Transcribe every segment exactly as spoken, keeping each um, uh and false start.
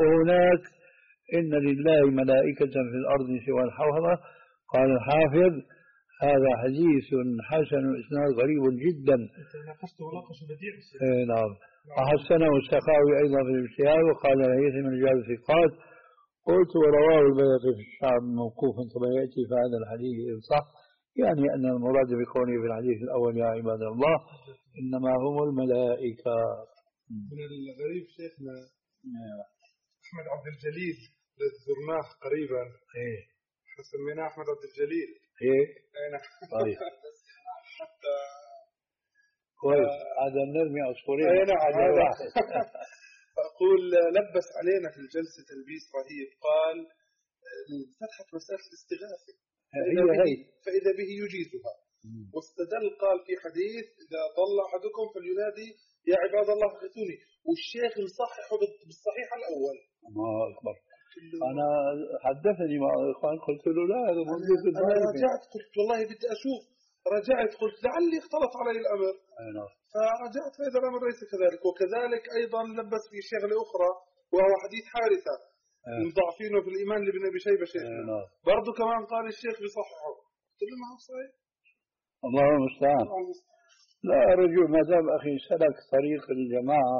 وهناك إن لله ملائكة في الأرض سوى الحوضة. قال الحافظ هذا حديث حسن إسناد غريب جدا. ناقشته وناقش بديع. إيه نعم. وحسنه السخاوي أيضا في الاجتهاد، وقال الهيثمي من رجال الثقات. قلت ورواه البيهقي في الشعب موقوفا كما يأتي في هذا الحديث صح، يعني أن المراد بقوله في الحديث الأول يا عباد الله إنما هم الملائكة. من الغريب شيخنا أحمد عبد الجليل الذي زرناه قريبا. إيه سميناه أحمد عبد الجليل. إيه أنا طيب حتى كويس هذا نرمي عصفورين. أنا هذا أقول لبس علينا في الجلسة تلبيس رهيب. قال فتحت مسألة الاستغاثة فإذا به, فإذا به يجيزها، واستدل قال في حديث إذا ضل أحدكم فلينادي يا عباد الله اغثوني، والشيخ مصححه بالصحيح الأول. الله أكبر. أنا حدثني مع الإخوان قلت له لا هذا موجود في البخاري. أنا رجعت قلت والله بدي أشوف، رجعت قلت لعلي اختلط علي الأمر. أيوة. فرجعت فإذا الأمر ليس كذلك. وكذلك أيضا لبس في شغلة أخرى وهو حديث حارثة من ضعفينه في الإيمان لابن أبي شيبة شيخنا. أيوة. برضو كمان قال الشيخ بصححه. قلت له ما هو صحيح. الله المستعان. لا رجل ما دام أخي سلك طريق الجماعة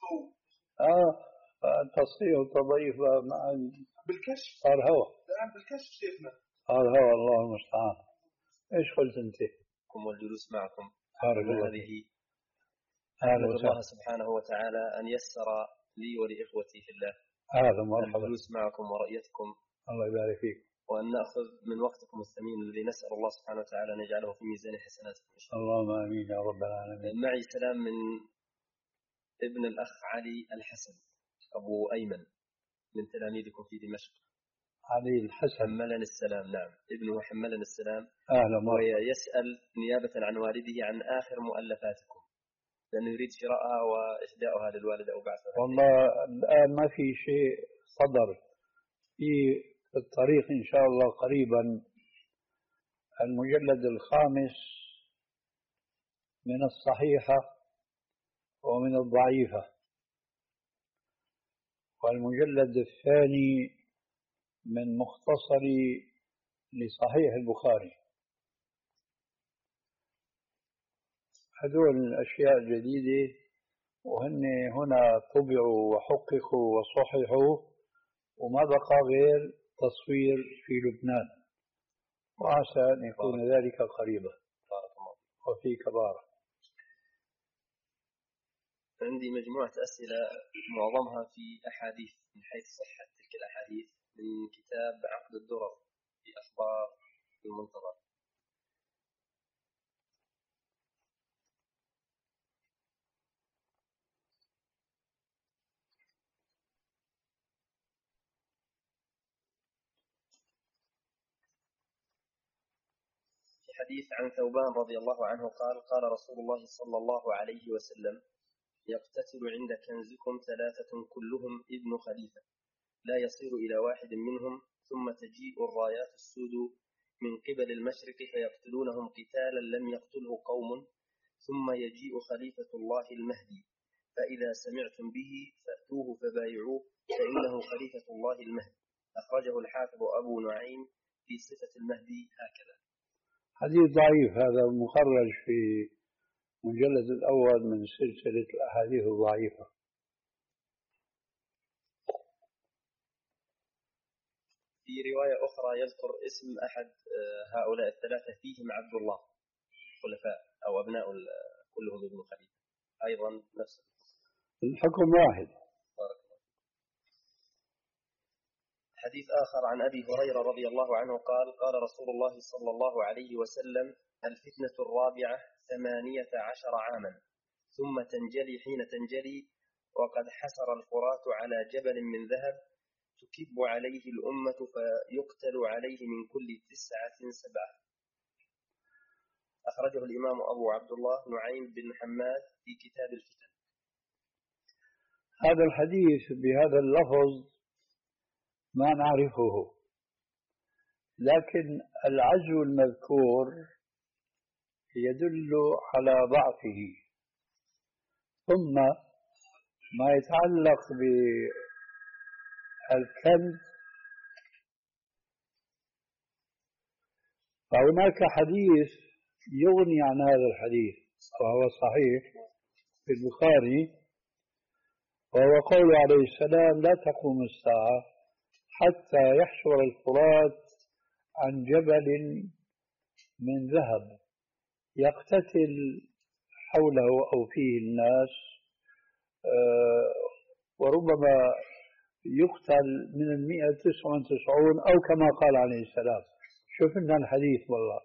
آه التصحيح والتضعيف مع بالكشف صار هوى الآن بالكشف شيخنا صار هوى. الله المستعان. إيش قلت أنت؟ والجلوس معكم هذه أحمد الله سبحانه وتعالى أن يسر لي ولإخوتي في الله هذا مرحبا الجلوس معكم ورؤيتكم. الله يبارك فيك. وأن نأخذ من وقتكم الثمين الذي نسأل الله سبحانه وتعالى أن يجعله في ميزان حسناتكم إن شاء الله. اللهم آمين يا رب العالمين. معي سلام من ابن الأخ علي الحسن أبو أيمن من تلاميذكم في دمشق. علي الحسن حملني السلام. نعم ابنه حملني السلام. أهلا مرحبا. ويسأل نيابة عن والده عن آخر مؤلفاتكم لأنه يريد شراءها وإهداؤها للوالد أو بعثها. والله الآن ما في شيء صدر، في الطريق إن شاء الله قريبا المجلد الخامس من الصحيحة ومن الضعيفة، والمجلد الثاني من مختصر لصحيح البخاري. هذول الأشياء الجديدة وهن هنا طبعوا وحققوا وصححوا، وما بقى غير تصوير في لبنان، وعسى أن يكون ذلك قريبا وفي كبارة. عندي مجموعة أسئلة معظمها في أحاديث من حيث صحة تلك الأحاديث من كتاب عقد الدرر في أخبار المنتظر. حديث عن ثوبان رضي الله عنه قال قال رسول الله صلى الله عليه وسلم يقتتل عند كنزكم ثلاثة كلهم ابن خليفة لا يصير إلى واحد منهم ثم تجيء الرايات السود من قبل المشرق فيقتلونهم قتالا لم يقتله قوم ثم يجيء خليفة الله المهدي فإذا سمعتم به فأتوه فبايعوه فإنه خليفة الله المهدي. أخرجه الحافظ أبو نعيم في صفة المهدي هكذا. حديث ضعيف هذا مخرج في مجلد الأول من سلسلة الأحاديث الضعيفة. في رواية أخرى يذكر اسم أحد هؤلاء الثلاثة فيهم عبد الله خلفاء أو أبناء كلهم ابن خليفة أيضا نفس الحكم واحد. حديث آخر عن أبي هريرة رضي الله عنه قال قال رسول الله صلى الله عليه وسلم الفتنة الرابعة ثمانية عشر عاما ثم تنجلي حين تنجلي وقد حسر الفرات على جبل من ذهب تكب عليه الأمة فيقتل عليه من كل تسعة سبعة. أخرجه الإمام أبو عبد الله نعيم بن حماد في كتاب الفتن. هذا الحديث بهذا اللفظ ما نعرفه، لكن العزو المذكور يدل على ضعفه. ثم ما يتعلق بقتال الكفار، الكنز. فهناك حديث يغني عن هذا الحديث وهو صحيح في البخاري، وهو قول عليه السلام: لا تقوم الساعة حتى يحشر الفرات عن جبل من ذهب يقتتل حوله أو فيه الناس، وربما يقتل من المئة تسعة وتسعون أو كما قال عليه السلام. شفنا الحديث والله.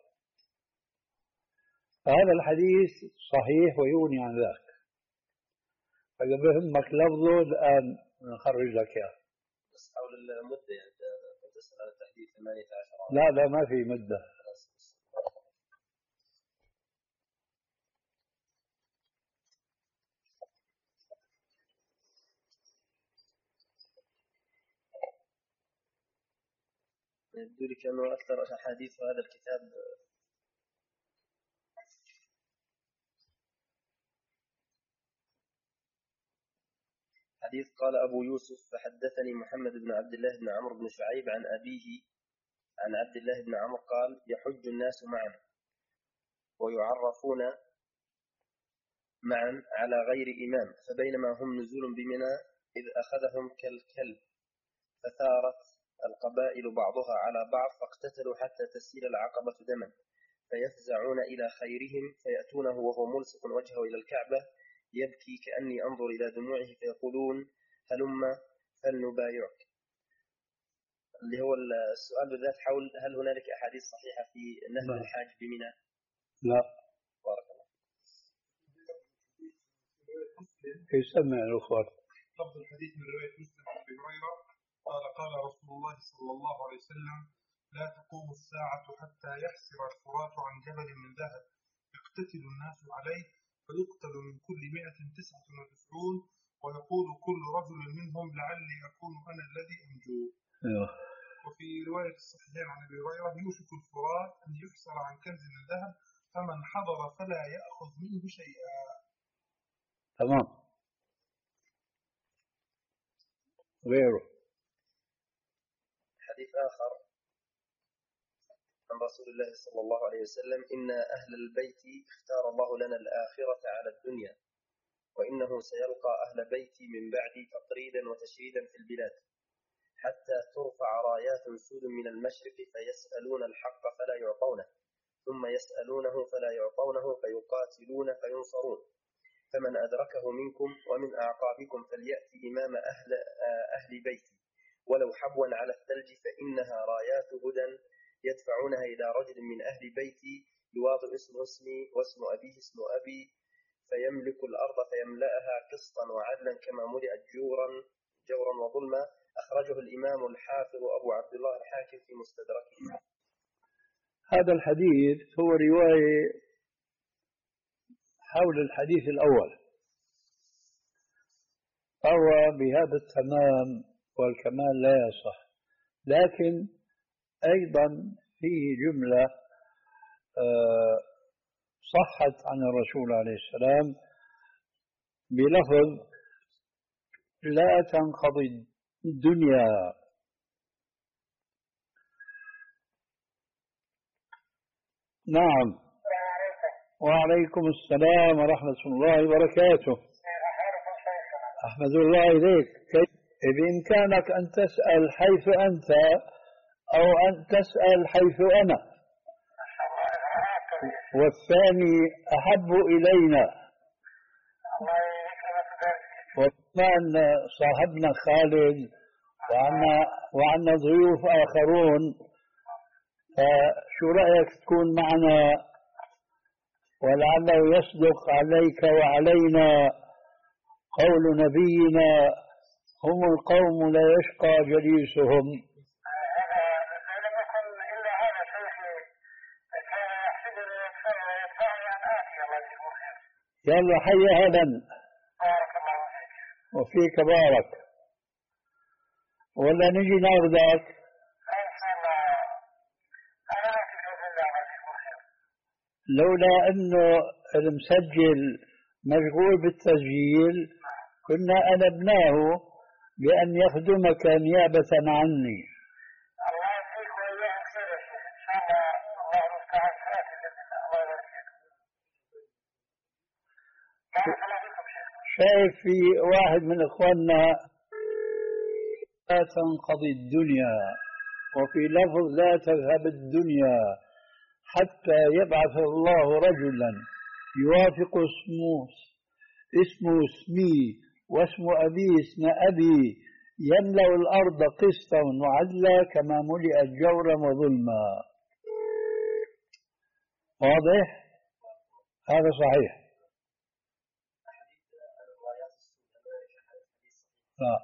هذا الحديث صحيح ويغني عن ذاك. فإذا بهمك لفظه الآن نخرج لك إياه. بس حول المدة يعني تسأل عن التحديد ثمانية عشر. لا لا ما في مدة. يبدو لي كأنه أكثر أحاديث هذا الكتاب حديث قال أبو يوسف: فحدثني محمد بن عبد الله بن عمرو بن شعيب عن أبيه عن عبد الله بن عمرو قال: يحج الناس معا ويعرفون معا على غير إمام، فبينما هم نزول بمنى إذ أخذهم كالكلب، فثارت القبائل بعضها على بعض، فاقتتلوا حتى تسيل العقبة دما، فيفزعون إلى خيرهم فيأتونه وهو ملصق وجهه إلى الكعبة يبكي كأني أنظر إلى دموعه، فيقولون: هلم فلنبايعك. اللي هو السؤال بالذات حول هل هنالك أحاديث صحيحة في نهي الحاج بمنى؟ لا. بارك الله. يسمع الأخوة. لفظ الحديث من رواية مسلم عن أبي هريرة قال: قال رسول الله صلى الله عليه وسلم: لا تقوم الساعة حتى يحسر الفرات عن جبل من ذهب يقتتل الناس عليه، فيقتل من كل مئة تسعة وتسعون، ويقول كل رجل منهم: لعلي أكون أنا الذي أنجو. وفي رواية الصحيحين عن أبي هريرة: يوشك الفرات أن يحسر عن كنز من ذهب، فمن حضر فلا يأخذ منه شيئا. تمام. غيره حديث آخر عن رسول الله صلى الله عليه وسلم: إن أهل البيت اختار الله لنا الآخرة على الدنيا، وإنه سيلقى أهل بيتي من بعدي تقريدا وتشريدا في البلاد، حتى ترفع رايات سود من المشرق فيسألون الحق فلا يعطونه، ثم يسألونه فلا يعطونه، فيقاتلون فينصرون، فمن أدركه منكم ومن أعقابكم فليأتي إمام أهل, أهل بيتي ولو حبوا على الثلج، فإنها رايات هدى يدفعونها إلى رجل من أهل بيتي يواضع اسمه اسمي واسم أبيه اسم أبي، فيملك الأرض فيملأها قسطا وعدلا كما ملئت جورا جورا وظلما. أخرجه الإمام الحافظ أبو عبد الله الحاكم في مستدركه. هذا الحديث هو رواية حول الحديث الأول، فهو بهذا التمام والكمال لا يصح، لكن أيضا فيه جملة صحت عن الرسول عليه السلام بلفظ: لا تنقضي الدنيا. نعم. وعليكم السلام ورحمة الله وبركاته. أحمد الله إليك. بإمكانك أن تسأل حيث أنت أو أن تسأل حيث أنا، والثاني أحب إلينا. وكمان صاحبنا خالد وعنا, وعنا ضيوف آخرون، فشو رأيك تكون معنا ولعله يصدق عليك وعلينا قول نبينا: هم القوم لا يشقى جليسهم. يلا حي أهلا وفيك بارك. ولا نجي ناخذك؟ لولا انه المسجل مشغول بالتسجيل كنا قلبناه بأن يخدمك نيابة عني. الله يعطيك وإياه خير يا شيخ، إن شاء الله الله المستعان كافي بإذن الله. الله يبارك فيك. بارك الله فيكم شيخ. شايف في واحد من إخواننا لا تنقضي الدنيا، وفي لفظ لا تذهب الدنيا حتى يبعث الله رجلا يوافق اسمه اسمه اسمي واسم أبي اسم أبي يملأ الأرض قسطا وعدلا كما ملئت جورا وظلما. واضح؟ هذا صحيح. لا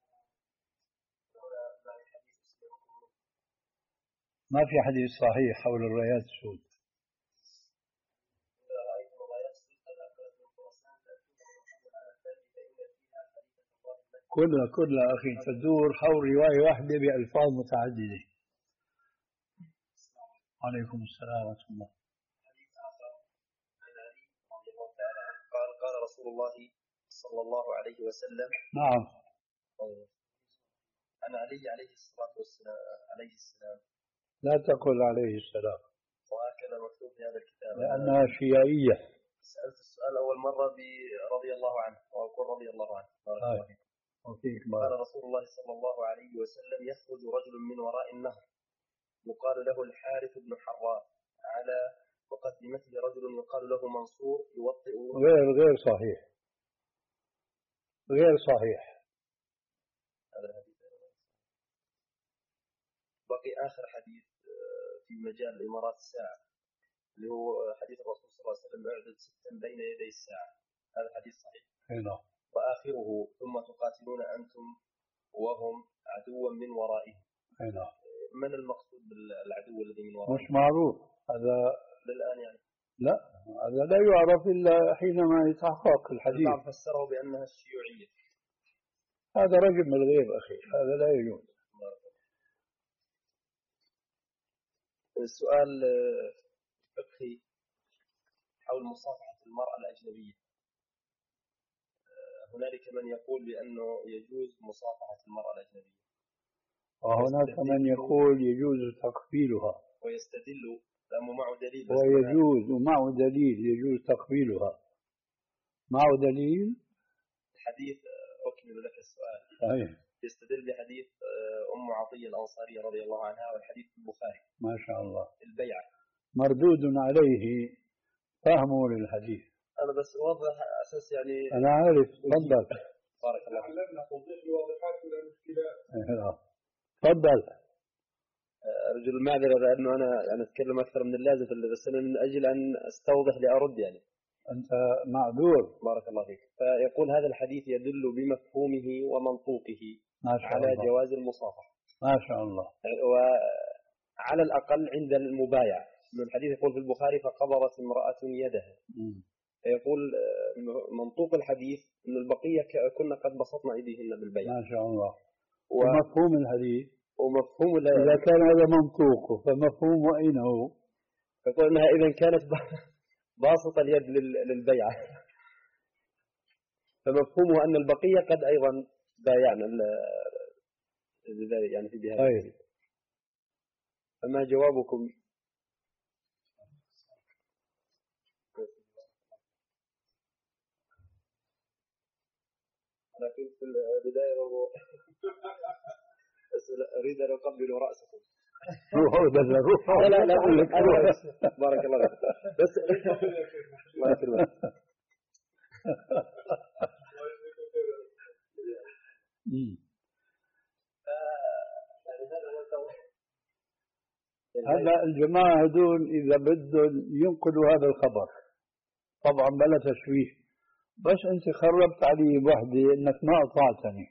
ما في حديث صحيح حول الرايات السود. كلها كلها أخي تدور حول رواية واحدة بألفاظ متعددة. عليكم السلام ورحمة الله. حديث آخر عن علي رضي الله تعالى عنه قال قال رسول الله صلى الله عليه وسلم. نعم. عن علي عليه الصلاة والسلام عليه السلام. لا تقل عليه السلام. وهكذا مكتوب في هذا الكتاب. لأنها شيعية. سألت السؤال أول مرة برضي الله عنه وأقول رضي الله عنه. وفيك قال رسول الله صلى الله عليه وسلم يخرج رجل من وراء النهر يقال له الحارث بن حراء على مقدمته رجل يقال له منصور يوطئ. غير غير صحيح غير صحيح. هذا الحديث. بقي آخر حديث في مجال إمارات الساعة اللي هو حديث الرسول صلى الله عليه وسلم اعدد ستا بين يدي الساعة. هذا الحديث صحيح. نعم. وآخره ثم تقاتلون أنتم وهم عدوا من ورائهم. نعم. من المقصود بالعدو الذي من ورائهم؟ مش معروف هذا للآن يعني. لا هذا لا يعرف إلا حينما يتحقق الحديث. البعض فسره بأنها الشيوعية. هذا رجل من الغيب أخي، هذا لا يجوز. السؤال فقهي حول مصافحة المرأة الأجنبية. هنالك من يقول بأنه يجوز مصافحة المرأة الأجنبية، وهناك من يقول يجوز تقبيلها، ويستدل لأنه معه دليل. ويجوز ومعه دليل يجوز تقبيلها. معه دليل؟ الحديث أكمل لك السؤال. صحيح. يستدل بحديث أم عطية الأنصارية رضي الله عنها والحديث في البخاري. ما شاء الله. البيعة مردود عليه فهمه للحديث. أنا بس أوضح أساس يعني. أنا عارف. تفضل. بارك الله فيك. علمنا توضيح الواضحات من المشكلات. تفضل. أرجو المعذرة لأنه أنا أنا أتكلم أكثر من اللازم في بس أنا من أجل أن أستوضح لأرد يعني. أنت معذور. بارك الله فيك. فيقول هذا الحديث يدل بمفهومه ومنطوقه على الله. جواز المصافحة. ما شاء الله. وعلى الأقل عند المبايع. من الحديث يقول في البخاري فقبضت امرأة يدها. م. يقول منطوق الحديث أن البقية كنا قد بسطنا أيديهن بالبيع. ما شاء الله. و... ومفهوم الحديث ومفهوم إذا كان هذا منطوقه فمفهوم أين هو؟ يقول أنها إذا كانت باسط اليد للبيعة فمفهومه أن البقية قد أيضا بايعنا يعني في بهذا. طيب. فما جوابكم؟ أنا كنت في البداية أريد أن أقبل رأسكم. روحوا بدل روحوا. لا لا لا بارك الله فيك. بس الله يكرمك. هذا الجماعة هذول إذا بدهم ينقلوا هذا الخبر طبعا بلا تشويه، بس أنت خربت علي بوحدة إنك ما أطعتني،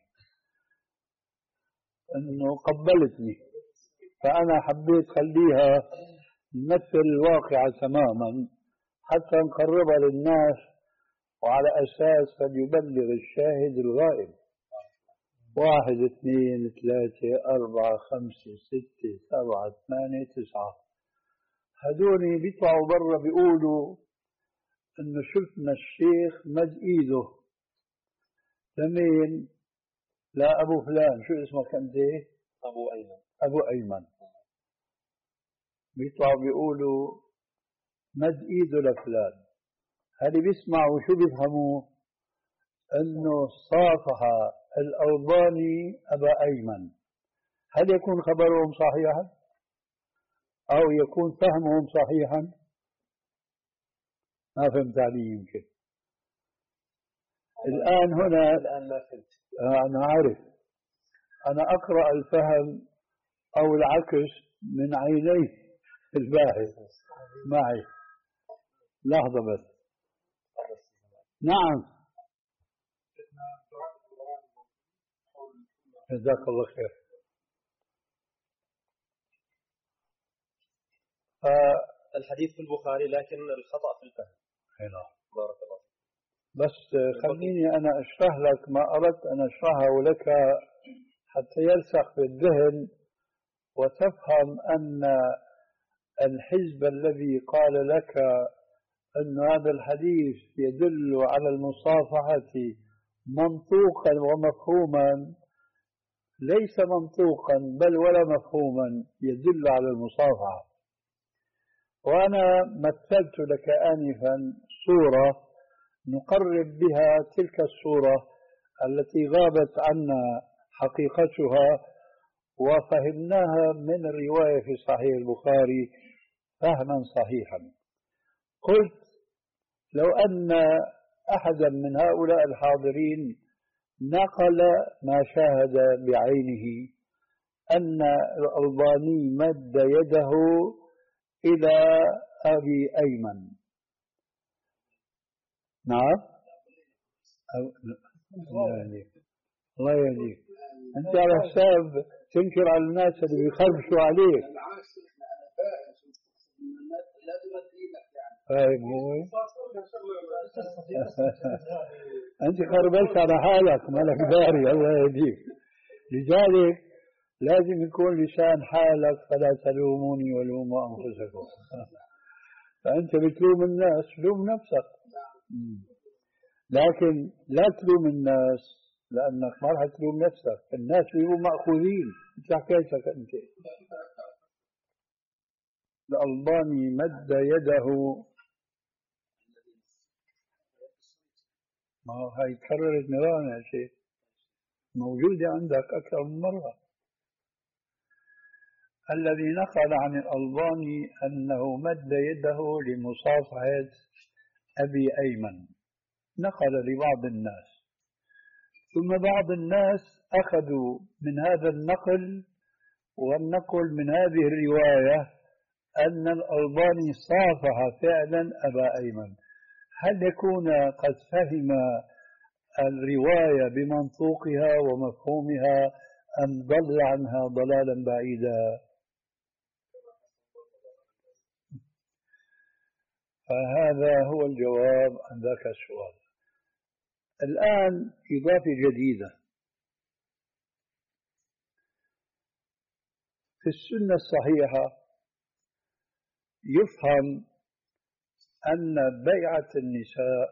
إنه قبلتني، فأنا حبيت خليها تمثل الواقع تماما حتى نقربها للناس، وعلى أساس فليبلغ الشاهد الغائب. واحد اثنين ثلاثة أربعة خمسة ستة سبعة ثمانية تسعة، هدوني بيطلعوا برا بيقولوا إنه شفنا الشيخ مد إيده. ثمين لا أبو فلان، شو اسمك أنت؟ أبو أيمن. أبو أيمن. بيطلعوا بيقولوا مد إيده لفلان. هل بيسمعوا شو بيفهموا؟ أنه صافح الألباني أبا أيمن. هل يكون خبرهم صحيحا؟ أو يكون فهمهم صحيحا؟ ما فهمت علي يمكن. الآن هنا الآن ما فهمت. أنا عارف، أنا أقرأ الفهم أو العكس من عيني الباحث معي. لحظة بس. نعم. جزاك الله خير. الحديث في البخاري لكن الخطأ في الفهم. هنا. بارك الله. بس خليني أنا أشرح لك ما أردت أن أشرحه لك حتى يرسخ في الذهن وتفهم أن الحزب الذي قال لك أن هذا الحديث يدل على المصافحة منطوقا ومفهوما ليس منطوقا بل ولا مفهوما يدل على المصافحة. وأنا مثلت لك آنفا صورة نقرب بها تلك الصورة التي غابت عنا حقيقتها وفهمناها من الرواية في صحيح البخاري فهما صحيحا. قلت لو أن أحدا من هؤلاء الحاضرين نقل ما شاهد بعينه أن الألباني مد يده إلى أبي أيمن. نعم. الله يهديك، الله يهديك. أنت على حساب تنكر على الناس اللي بيخربشوا عليك. فاهم هو؟ أنت خربشت على حالك مالك داري. الله يهديك. لذلك لازم يكون لسان حالك فلا تلوموني ولوموا أنفسكم. فأنت بتلوم الناس لوم نفسك، لكن لا تلوم الناس لأنك ما راح تلوم نفسك. الناس بيبقوا مأخوذين. انت حكيتك أنت. الألباني مد يده، ما هي تكررت مرارا يا شيخ، موجودة عندك أكثر من مرة. الذي نقل عن الألباني أنه مد يده لمصافحة أبي أيمن نقل لبعض الناس، ثم بعض الناس أخذوا من هذا النقل والنقل من هذه الرواية أن الألباني صافح فعلا أبا أيمن. هل يكون قد فهم الرواية بمنطوقها ومفهومها أم ضل عنها ضلالا بعيدا؟ فهذا هو الجواب عن ذاك السؤال. الآن إضافة جديدة في السنة الصحيحة يفهم أن بيعة النساء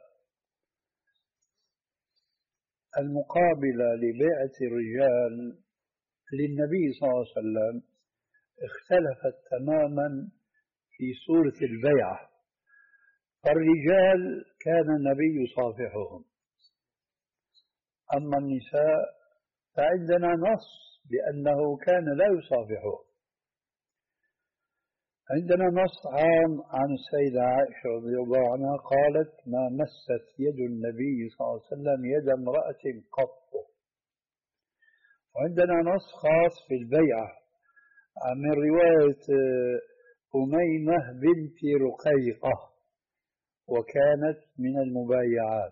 المقابلة لبيعة الرجال للنبي صلى الله عليه وسلم اختلفت تماما في صورة البيعة. فالرجال كان النبي يصافحهم، أما النساء فعندنا نص بأنه كان لا يصافحهم. عندنا نص عام عن السيدة عائشة رضي الله عنها قالت ما مست يد النبي صلى الله عليه وسلم يد امرأة قط. وعندنا نص خاص في البيعة من رواية أميمة بنت رقيقة وكانت من المبايعات.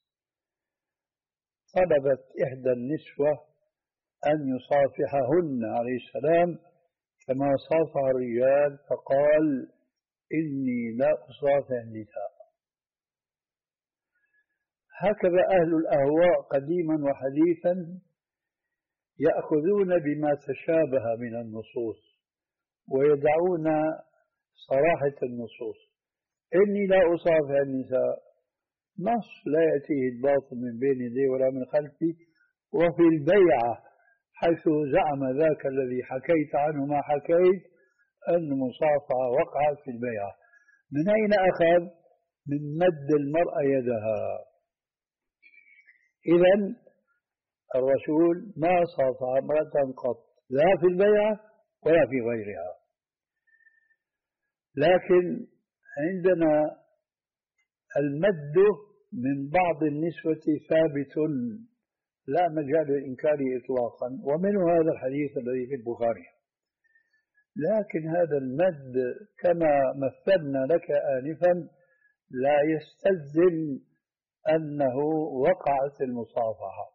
طلبت إحدى النسوة أن يصافحهن عليه السلام كما صافح الرجال، فقال إني لا أصافح النساء. هكذا أهل الأهواء قديما وحديثا يأخذون بما تشابه من النصوص ويدعون صراحة النصوص. إني لا أصافح النساء نص لا يأتيه الباطل من بين يديه ولا من خلفه وفي البيعة حيث زعم ذاك الذي حكيت عنه ما حكيت أن المصافحة وقعت في البيعة. من أين أخذ؟ من مد المرأة يدها. إذن الرسول ما صافح امرأة قط، لا في البيعة ولا في غيرها. لكن عندنا المد من بعض النسوة ثابت لا مجال للإنكار إطلاقا، ومنه هذا الحديث الذي في البخاري. لكن هذا المد كما مثلنا لك آنفا لا يستلزم أنه وقعت المصافحة.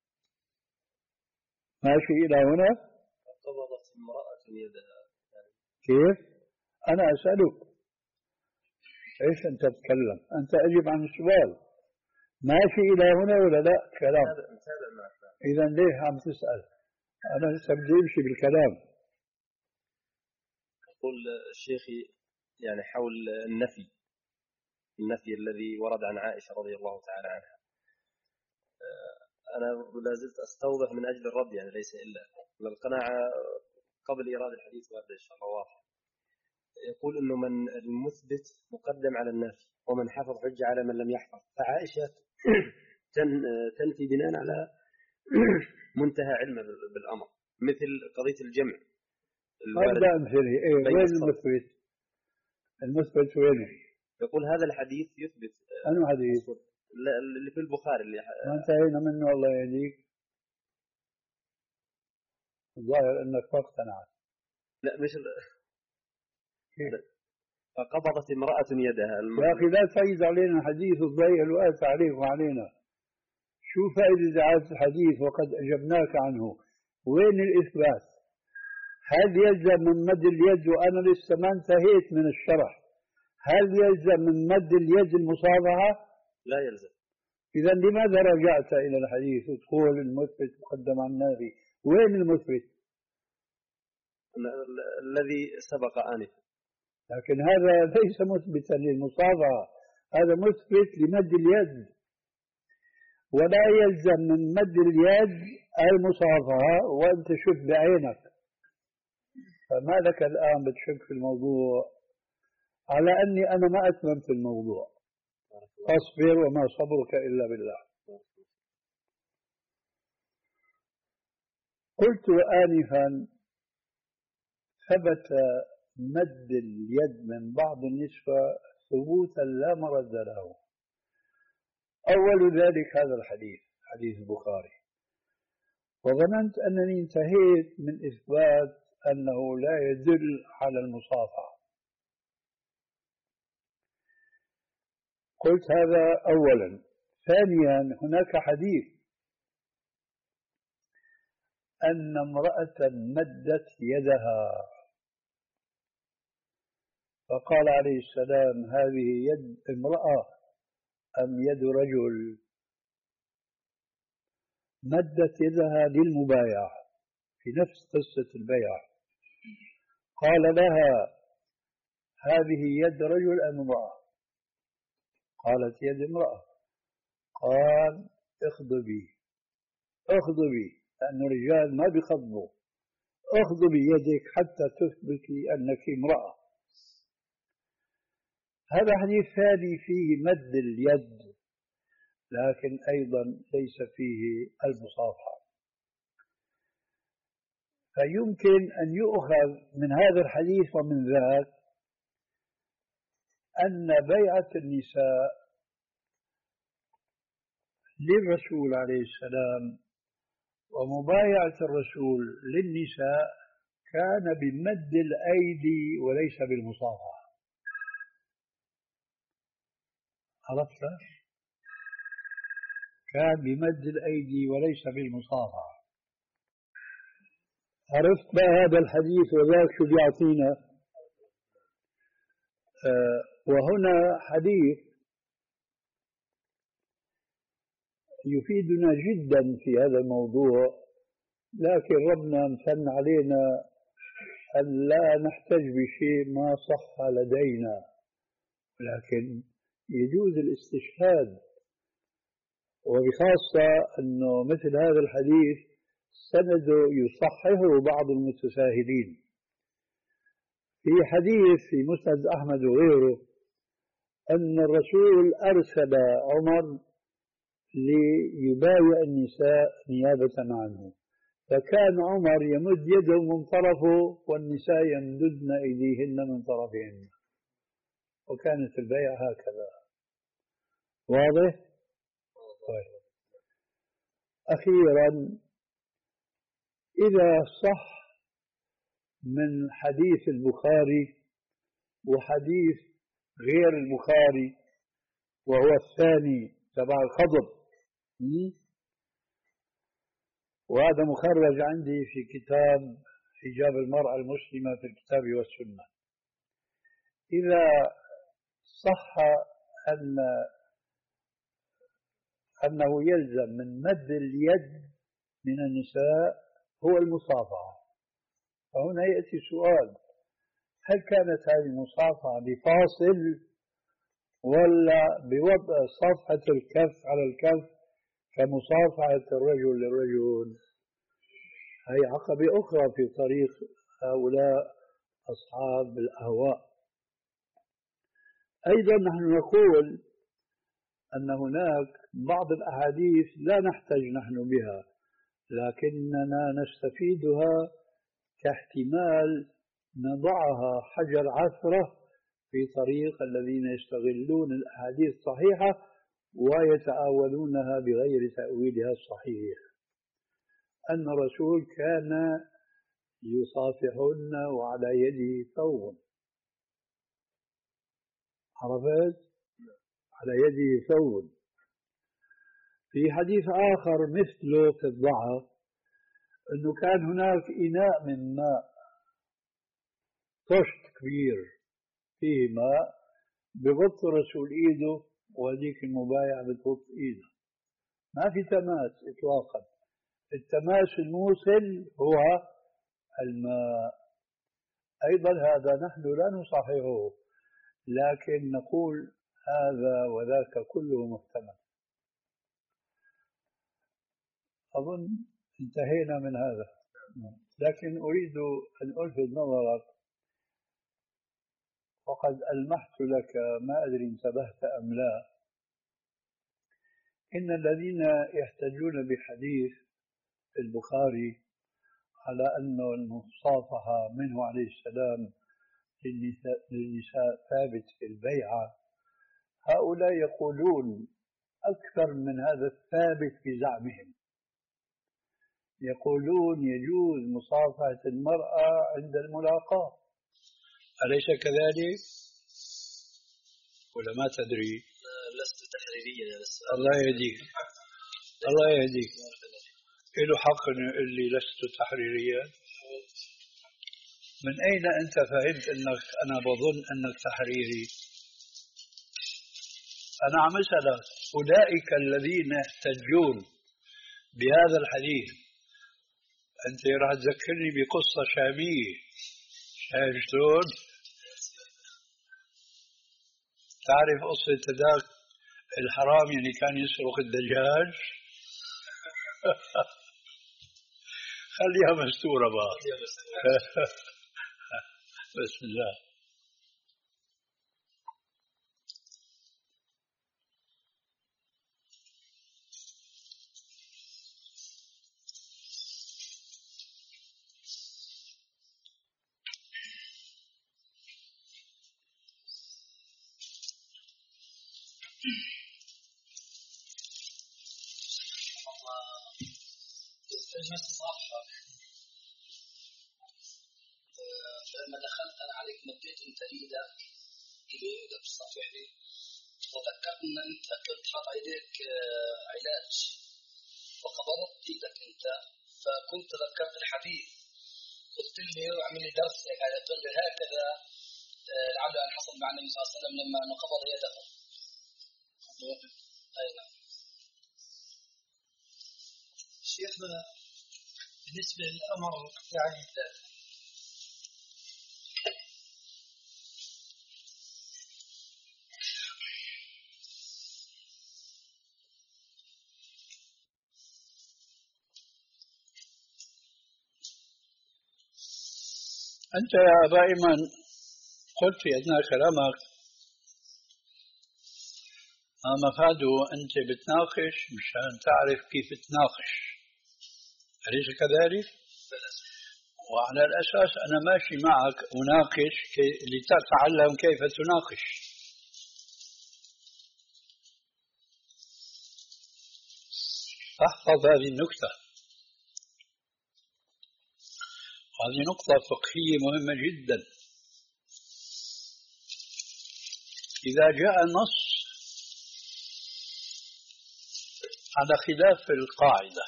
ماشي إلى هنا؟ قبضت امرأة يدها. كيف؟ أنا أسألك إيش أنت تتكلم؟ أنت أجب عن السؤال. ماشي إلى هنا ولا لا؟ كلام. إذا ليه عم تسأل؟ أنا لسه بدي أمشي بالكلام. يقول الشيخي يعني حول النفي النفي الذي ورد عن عائشة رضي الله تعالى عنها. أنا لا زلت أستوضح من أجل الرد، يعني ليس إلا القناعة قبل إيراد الحديث وهذا إن شاء الله واضح. يقول إنه من المثبت مقدم على النافي، ومن حفظ حجة على من لم يحفظ. فعائشة تنفي بناء على منتهى علم بالأمر، مثل قضية الجمع. أبدأ أمثله. إيه وين المثبت؟ المثبت وينه؟ يقول هذا الحديث يثبت. أنه حديث؟ اللي في البخاري اللي ما انتهينا منه الله يهديك. الظاهر أنك ما اقتنعت. لا مش فقبضت امرأة يدها. يا أخي لا تعيد علينا حديث الضيق الوقت عليك وعلينا. شو فائدة إعادة الحديث وقد أجبناك عنه؟ وين الإثبات؟ هل يلزم من مد اليد؟ وأنا لسه ما انتهيت من الشرح. هل يلزم من مد اليد المصافحة؟ لا يلزم. إذا لماذا رجعت إلى الحديث وتقول المثبت مقدم على النافي؟ وين المثبت؟ الذي سبق آنفا. لكن هذا ليس مثبتا للمصافحة، هذا مثبت لمد اليد، ولا يلزم من مد اليد المصافحة وأنت شف بعينك. فما لك الآن بتشك في الموضوع على أني أنا ما أتممت الموضوع. فاصبر وما صبرك إلا بالله. قلت آنفا ثبت مد اليد من بعض النسوة ثبوتا لا مرد له. أول ذلك هذا الحديث، حديث البخاري، وظننت أنني انتهيت من إثبات أنه لا يدل على المصافحة. قلت هذا أولا. ثانيا هناك حديث أن امرأة مدت يدها فقال عليه السلام هذه يد امرأة أم يد رجل؟ مدت يدها للمبايعة في نفس قصة البيع. قال لها هذه يد رجل أم امرأة؟ قالت يد امرأة. قال اخضبي اخضبي، لأن الرجال ما بيخضبوا، اخضبي يدك حتى تثبتي أنك امرأة. هذا حديث ثاني فيه مد اليد، لكن أيضا ليس فيه المصافحة. فيمكن أن يؤخذ من هذا الحديث ومن ذاك أن بيعة النساء للرسول عليه السلام ومبايعة الرسول للنساء كان بمد الأيدي وليس بالمصافحة. عرفت؟ كان بمد الأيدي وليس بالمصافحة. عرفت بقى هذا الحديث وذاك شو بيعطينا؟ آه وهنا حديث يفيدنا جدا في هذا الموضوع، لكن ربنا امتن علينا أن لا نحتاج بشيء ما صح لدينا، لكن يجوز الاستشهاد وبخاصة أنه مثل هذا الحديث سنده يصححه بعض المتساهلين. في حديث في مسند أحمد وغيره أن الرسول أرسل عمر ليبايع النساء نيابة عنه، فكان عمر يمد يده من طرفه والنساء يمددن أيديهن من طرفهن، وكانت البيع هكذا. واضح؟ طيب. أخيرا، إذا صح من حديث البخاري وحديث غير البخاري وهو الثاني تبع الخضر، وهذا مخرج عندي في كتاب حجاب المرأة المسلمة في الكتاب والسنة، إذا صح أن أنه يلزم من مد اليد من النساء هو المصافحة، فهنا يأتي سؤال: هل كانت هذه المصافحة بفاصل ولا بوضع صفحة الكف على الكف كمصافحة الرجل للرجل؟ هي عقبة أخرى في طريق هؤلاء أصحاب الأهواء. أيضا نحن نقول أن هناك بعض الأحاديث لا نحتاج نحن بها، لكننا نستفيدها كاحتمال نضعها حجر عثرة في طريق الذين يستغلون الأحاديث الصحيحة ويتآولونها بغير تأويلها الصحيح. أن الرسول كان يصافحن وعلى يده ثوب، عرفت؟ على يده ثوب. في حديث آخر مثله في الضعف أنه كان هناك إناء من ماء، طشت كبير فيه ماء، بغط الرسول إيده وهذيك المبايع بتغط إيده، ما في تماس إطلاقا. التماس الموصل هو الماء. أيضا هذا نحن لا نصححه، لكن نقول هذا وذاك كله محتمل. أظن انتهينا من هذا، لكن أريد أن ألفت نظرك، وقد ألمحت لك، ما أدري انتبهت أم لا، إن الذين يحتجون بحديث البخاري على أن المصافحة منه عليه السلام للنساء, للنساء ثابت في البيعة، هؤلاء يقولون أكثر من هذا الثابت في زعمهم. يقولون يجوز مصافحة المرأة عند الملاقاة، أليس كذلك؟ ولا ما تدري؟ لست تحريريا يا بس. الله يهديك، الله يهديك. له حق اللي لست تحريريا. من أين أنت فهمت أنك أنا بظن أنك تحريري؟ أنا عم أسألك، أولئك الذين يحتجون بهذا الحديث، أنت راح تذكرني بقصة شامية، شايف شلون؟ تعرف قصة ذاك الحرامي اللي كان يسرق الدجاج؟ خليها مستورة بقى. بسم الله. نفس الصفحة لما دخلت أنا عليك مديت أنت إيدك إيدك تصافحني، وذكرت أن أنت كنت حاط إيديك علاج وقبضت إيدك أنت، فكنت ذكرت الحديث، قلت لي اعمل لي درس يعني تقول لي هكذا لعل أن حصل مع النبي صلى الله عليه وسلم لما قبض يده. أي نعم. شيخنا بالنسبة للأمر يعني أنت يا أبا إيمان قلت في أثناء كلامك ما مفاده أنت بتناقش مشان تعرف كيف تناقش، أليس كذلك؟ وعلى الأساس أنا ماشي معك أناقش لتتعلم كيف تناقش. فاحفظ هذه النكتة، هذه نقطة فقهية مهمة جدا. إذا جاء نص على خلاف القاعدة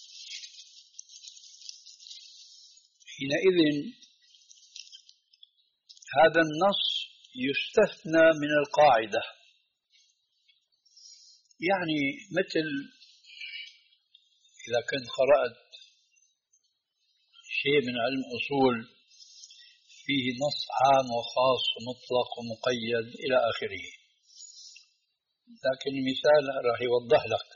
حينئذ هذا النص يستثنى من القاعدة. يعني مثل إذا كنت قرأت شيء من علم أصول فيه نص عام وخاص ومطلق ومقيد إلى آخره، لكن المثال راح يوضح لك.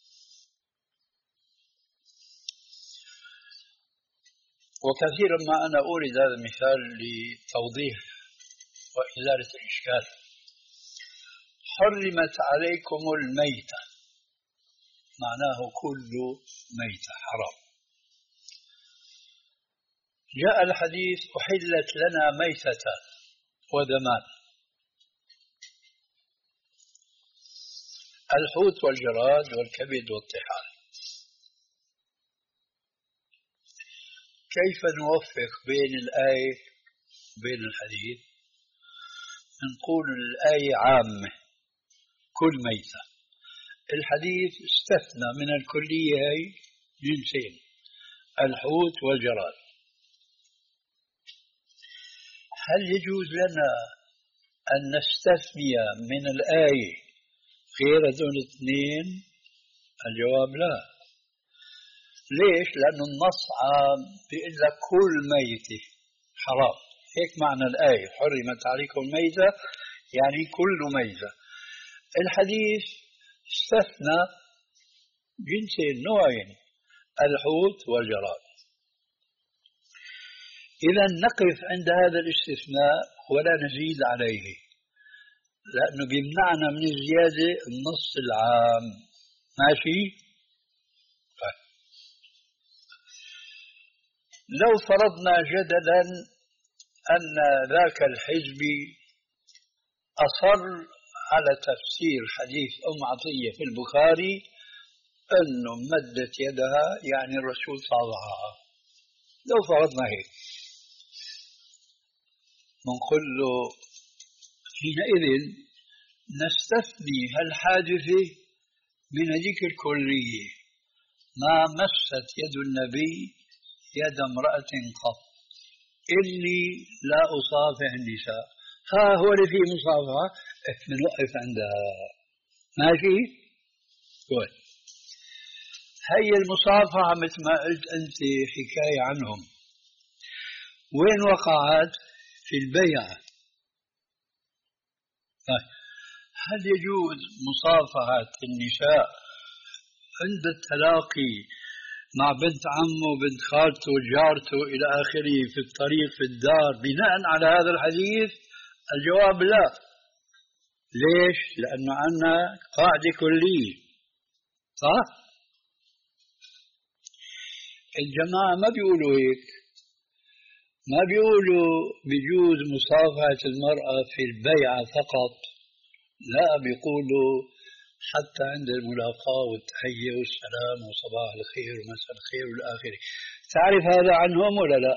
وكثيرا ما أنا أورد هذا المثال لتوضيح وإزالة الإشكال. حرمت عليكم الميتة معناه كل ميتة حرام. جاء الحديث أحلت لنا ميتتان ودمان، الحوت والجراد والكبد والطحال. كيف نوفق بين الآية وبين الحديث؟ نقول الآية عامة كل ميتة، الحديث استثنى من الكلية هي جنسين الحوت والجراد. هل يجوز لنا أن نستثني من الآية غير هذول الاثنين؟ الجواب لا. ليش؟ لأن النص عام بيقول لك كل ميتة حرام، هيك معنى الآية حرمت عليكم الميتة يعني كل ميتة. الحديث استثنى جنسين نوعين الحوت والجراد. إذا نقف عند هذا الاستثناء ولا نزيد عليه، لأنه بيمنعنا من الزيادة النص العام. ماشي؟ طيب. لو فرضنا جدلا أن ذاك الحزب أصر على تفسير حديث أم عطية في البخاري أنه مدت يدها يعني الرسول صافحها، لو فرضنا هيك نقول له حينئذ نستثني هالحادثة من هذيك الكلية، ما مست يد النبي يد امرأة قط إني لا أصافح النساء. ها هو اللي فيه مصافحة بنوقف عندها. ماشي؟ كويس. هي المصافحة مثل ما قلت أنت حكاية عنهم، وين وقعت؟ في البيعة. هل يجوز مصافحة النساء عند التلاقي مع بنت عمه وبنت خالته وجارته إلى آخره في الطريق في الدار بناء على هذا الحديث؟ الجواب لا. ليش؟ لأنه عندنا قاعدة كلية. صح؟ الجماعة ما بيقولوا هيك، ما بيقولوا بيجوز مصافحة المرأة في البيعة فقط، لا، بيقولوا حتى عند الملاقاة والتحية والسلام وصباح الخير ومساء الخير والآخر. تعرف هذا عنهم ولا لا؟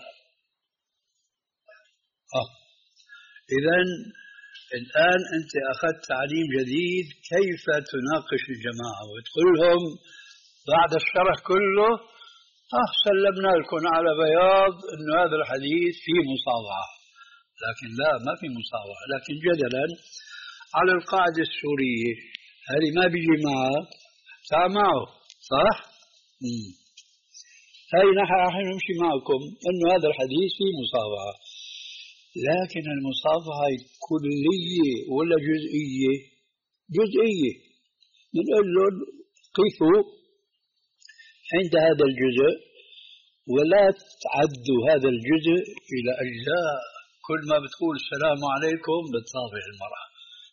آه. إذن الآن أنت أخذت تعليم جديد كيف تناقش الجماعة وتقول لهم بعد الشرح كله آه سلمنا لكم على بياض أنه هذا الحديث فيه مصافحة، لكن لا، ما في مصافحة. لكن جدلا على القاعدة السورية هذه ما بيجي معك سامعه، صح؟ مم. هاي نحن راح نمشي معكم أنه هذا الحديث فيه مصافحة، لكن المصافحة كلية ولا جزئية؟ جزئية. بنقول لهم قفوا عند هذا الجزء ولا تعدوا هذا الجزء إلى أجزاء. كل ما بتقول السلام عليكم بتصافح المرأة،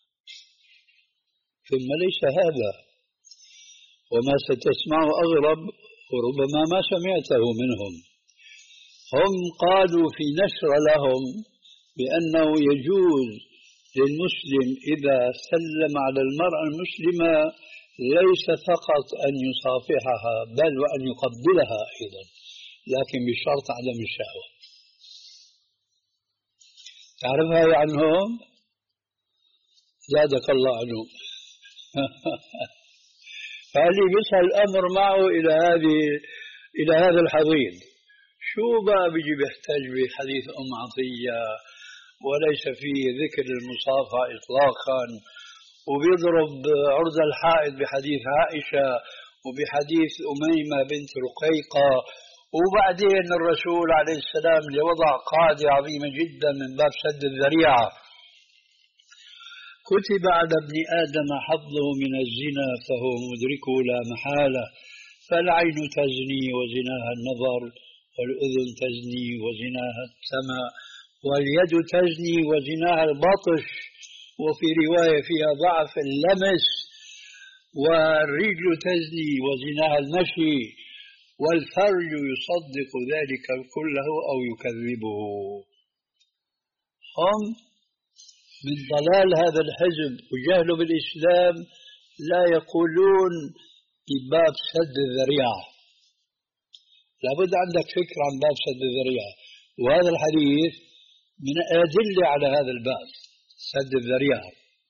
ثم ليس هذا. وما ستسمع أغرب وربما ما سمعته منهم. هم قالوا في نشر لهم بأنه يجوز للمسلم إذا سلم على المرأة المسلمة ليس فقط أن يصافحها بل وأن يقبلها أيضا، لكن بشرط عدم الشهوة. تعرفها عنهم؟ زادك الله عنهم. فاللي بيصل الأمر معه إلى هذه إلى هذا الحضيض، شو بقى بيجي بيحتاج بحديث أم عطية وليس فيه ذكر المصافحة إطلاقا، وبيضرب عرض الحائط بحديث عائشة وبحديث أميمة بنت رقيقة، وبعدين الرسول عليه السلام اللي وضع قاعدة عظيمة جدا من باب سد الذريعة: كتب على ابن آدم حظه من الزنا فهو مدركه لا محالة، فالعين تزني وزناها النظر، والأذن تزني وزناها السمع، واليد تزني وزناها البطش، وفي رواية فيها ضعف اللمس، والرجل تزني وزناها المشي، والفرج يصدق ذلك كله أو يكذبه. هم من ضلال هذا الحزب وجهله بالإسلام لا يقولون بباب سد الذريعة. لابد عندك فكرة عن باب سد الذريعة، وهذا الحديث من أدلة على هذا الباب سد الذريعة.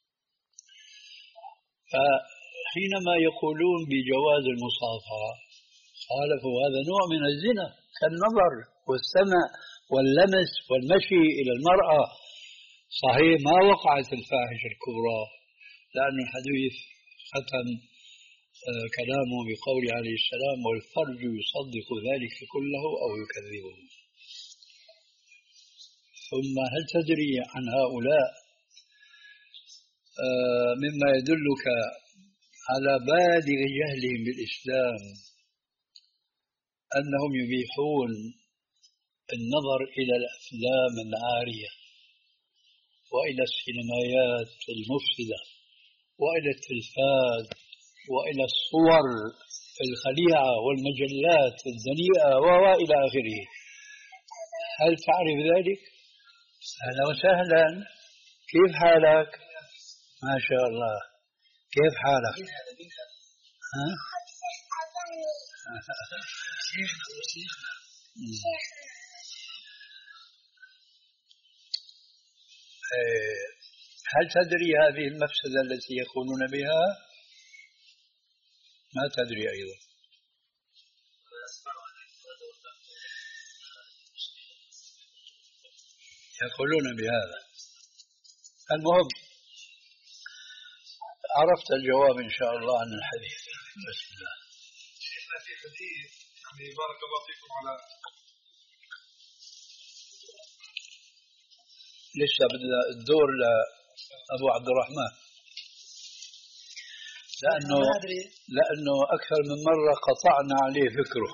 فحينما يقولون بجواز المصافحة خالفوا هذا نوع من الزنا كالنظر والسمع واللمس والمشي إلى المرأة. صحيح ما وقعت الفاحشة الكبرى، لأن الحديث ختم كلامه بقول عليه السلام: والفرج يصدق ذلك كله أو يكذبه. ثم هل تدري عن هؤلاء مما يدلك على بالغ جهلهم بالإسلام أنهم يبيحون النظر إلى الأفلام العارية وإلى السينمايات المفسدة وإلى التلفاز وإلى الصور الخليعة والمجلات الدنيئة وإلى آخره. هل تعرف ذلك؟ أهلا وسهلا، كيف حالك؟ ما شاء الله، كيف حالك؟ ها؟ هل تدري هذه المفسدة التي يقولون بها؟ ما تدري أيضا. يقولون بهذا. المهم عرفت الجواب إن شاء الله عن الحديث. بسم الله. شيخنا في حديث يعني بارك الله فيكم على لسه بدنا الدور لأبو عبد الرحمن، لأنه لأنه أكثر من مرة قطعنا عليه فكره.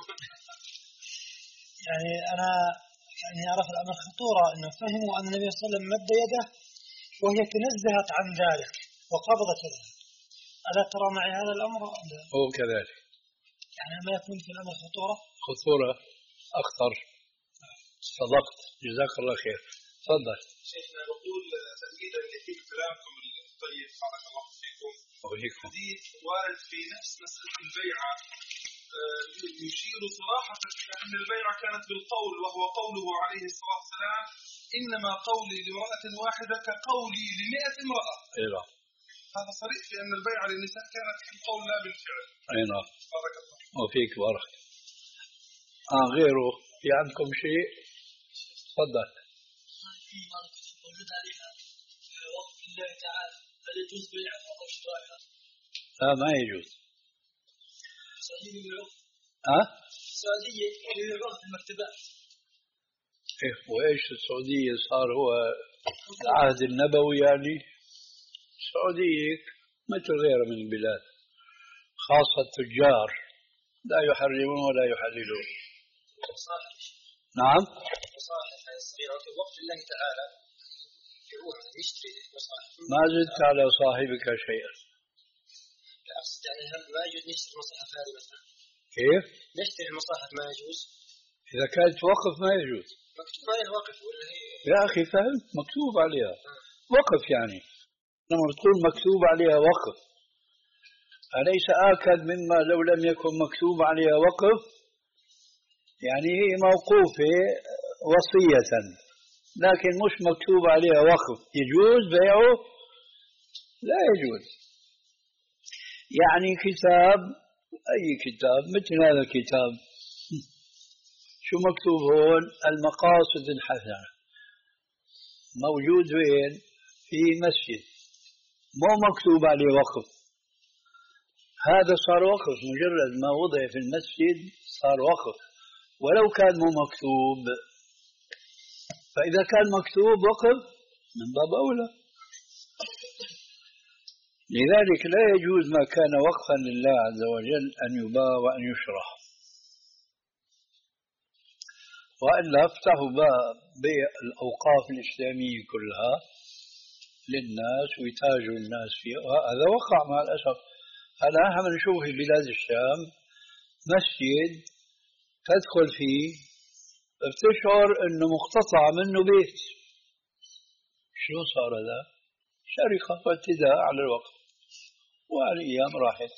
يعني أنا يعني أعرف الأمر خطورة أنه فهموا أن النبي صلى الله عليه وسلم مد يده وهي تنزهت عن ذلك وقبضت يده. ألا ترى معي هذا الأمر؟ هو كذلك. يعني ما يكون في الأمر خطورة؟ خطورة أخطر. صدقت، جزاك الله خير. تفضل. شيخنا نقول تأكيدا لكل كلامكم الطيب بارك الله فيكم. حديث وارد في نفس مسألة البيعة يشير صراحة أن البيعة كانت بالقول، وهو قوله عليه الصلاة والسلام: إنما قولي لامرأة واحدة كقولي لمئة امرأة. أي نعم. هذا صريح في أن البيعة للنساء كانت بالقول لا بالفعل. أي نعم. بارك الله. وفيك بارك. آه غيره في عندكم شيء؟ تفضل. في مرة موجود عليها وقف الله تعالى، هل يجوز بيعها أو شرائها؟ لا ما يجوز. سعودية يبيعون. ها؟ السعودية يبيعون في المكتبات. إيه وإيش السعودية صار هو العهد النبوي يعني؟ السعودية مثل غيرها من البلاد، خاصة التجار لا يحرمون ولا يحللون. المصاحف. نعم. المصاحف هذه الصغيرة في وقف الله تعالى يبيعوها يشتري المصاحف. ما زدت على صاحبك شيئا. أقصد يعني هل ما يجوز نشتري المصاحف هذه مثلا؟ كيف؟ نشتري المصاحف ما يجوز؟ إذا كانت وقف ما يجوز. مكتوب عليها وقف ولا هي؟ يا أخي فهمت مكتوب عليها وقف يعني لما تقول مكتوب عليها وقف أليس آكد مما لو لم يكن مكتوب عليها وقف؟ يعني هي موقوفة وصية لكن مش مكتوب عليها وقف يجوز بيعه؟ لا يجوز. يعني كتاب أي كتاب مثل هذا الكتاب شو مكتوب هون؟ المقاصد الحسنة موجود وين؟ في مسجد مو مكتوب عليه وقف هذا صار وقف مجرد ما وضع في المسجد صار وقف ولو كان مو مكتوب فإذا كان مكتوب وقف من باب أولى. لذلك لا يجوز ما كان وقفا لله عز وجل أن يباع وأن يشرى وإلا افتحوا باب بيع الأوقاف الإسلامية كلها للناس ويتاجوا الناس فيها وهذا وقع مع الأسف. أنا هم نشوف في بلاد الشام مسجد تدخل فيه بتشعر أنه مقتطع منه بيت. شو صار هذا؟ شركة واعتداء على الوقت والأيام راحت.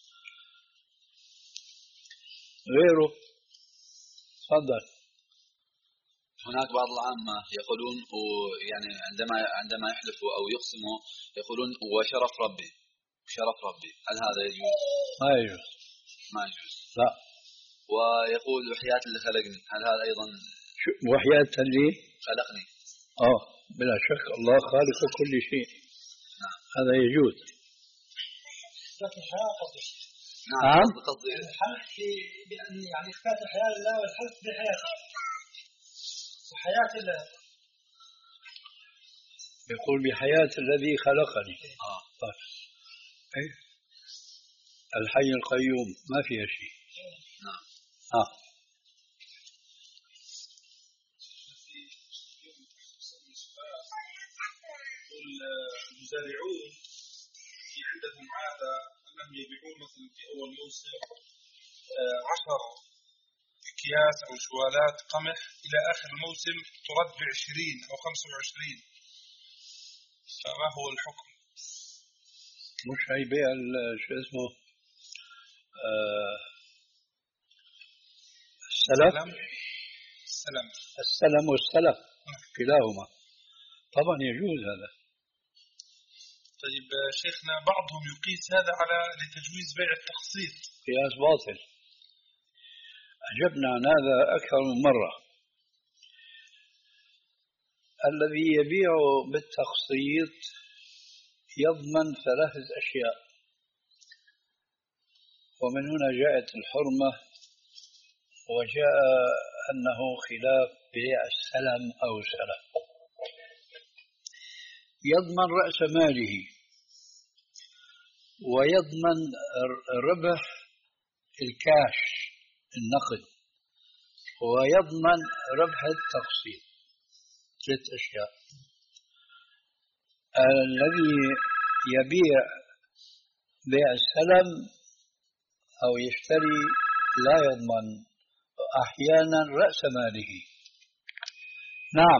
غيره تفضل. هناك بعض العامة يقولون يعني عندما عندما يحلفوا أو يقسموا يقولون وشرف ربي شرف ربي هل هذا يجوز؟ ما يجوز. ما يجوز. لا. ويقول وحياة اللي خلقني هل هذا أيضا؟ وحياة اللي خلقني. آه بلا شك الله خالق كل شيء. نعم. هذا يجوز. لكن الحياة قصدي. نعم. قصدي. الحلف بأن يعني إثبات الحياة لله والحلف بحياته. وحياة الله. يقول بحياة الذي خلقني. آه. طيب. إيه؟ الحي القيوم ما فيها شيء. نعم. آه. المزارعون في عندهم عادة أنهم يبيعون مثلا في أول موسم عشر أكياس أو شوالات قمح إلى آخر الموسم ترد بعشرين أو خمسة وعشرين. فما هو الحكم؟ مش هي بيع شو اسمه آه السلف السلم السلم والسلف كلاهما طبعا يجوز هذا. طيب شيخنا بعضهم يقيس هذا على لتجويز بيع التقسيط. قياس باطل. أجبنا عن هذا أكثر من مرة. الذي يبيع بالتقسيط يضمن ثلاثة أشياء ومن هنا جاءت الحرمة وجاء أنه خلاف بيع السلم أو سلم. يضمن رأس ماله ويضمن ربح الكاش النقد ويضمن ربح التقسيط. ثلاث أشياء. الذي يبيع بيع السلم أو يشتري لا يضمن أحيانا رأس ماله. نعم.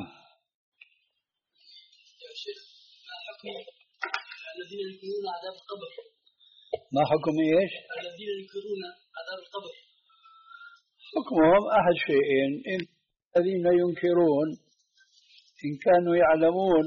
يا شيخ ما حكم الذين ينكرون عذاب القبر؟ ما حكم إيش؟ الذين ينكرون عذاب القبر حكمهم أحد شيئين. الذين ينكرون إن كانوا يعلمون